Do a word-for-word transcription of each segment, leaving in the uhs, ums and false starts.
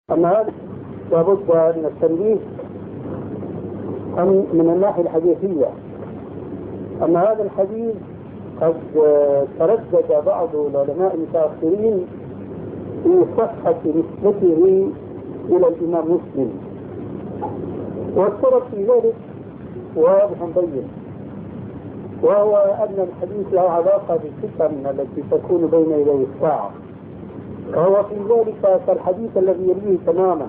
أما هذا لابد من التنبيه أن من الناحية الحديثية أن هذا الحديث قد تردد بعض العلماء المتأخرين في صحة نسبته إلى الإمام مسلم، والسبب في ذلك واضح بين، وهو أن الحديث له علاقة بالفتن التي تكون بين يدي الساعة، وهو في ذلك كالحديث الذي يليه تماما.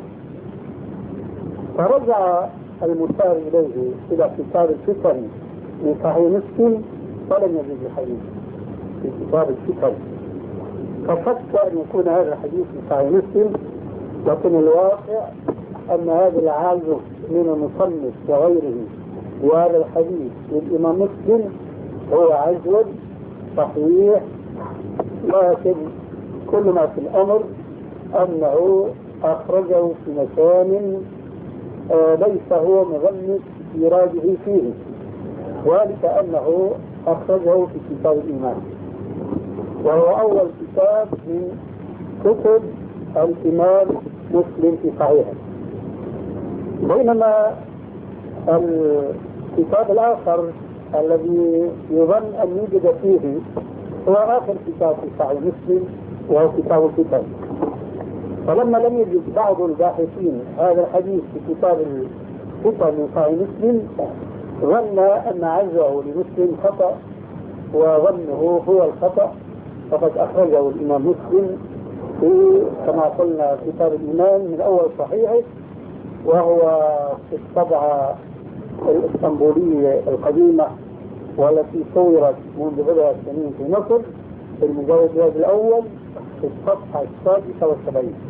فرجع المشار إليه إلى كتاب الفتن من صحيح مسلم فلم يجد الحديث في كتاب الفتن، ففكر أن يكون هذا الحديث في صحيح مسلم، لكن الواقع أن هذا العازف من المصنف وغيره وهذا الحديث للإمام مسلم هو عزو صحيح، لكن كل ما في الأمر أنه أخرجه في مكان آه ليس هو مغمس إراده فيه، وذلك أنه أخرجه في كتاب الإيمان، وهو أول كتاب من كتب الإمام مسلم في صحيحه. بينما الكتاب الآخر الذي يظن أن يوجد فيه هو آخر كتاب في صحيح مسلم وهو كتاب الفتن. فلما لم يجد بعض الباحثين هذا الحديث في كتاب الفتن من صحيح مسلم ظن أن عزه لمسلم خطأ، وظنه هو الخطأ، فقد أخرجه الإمام مسلم في كما قلنا كتاب الإيمان من أول صحيحه، وهو في الطبعة الإسطنبولية القديمة والتي صورت منذ بضع سنين في مصر في المجلد الأول في الصفحة السادسة والسبعين.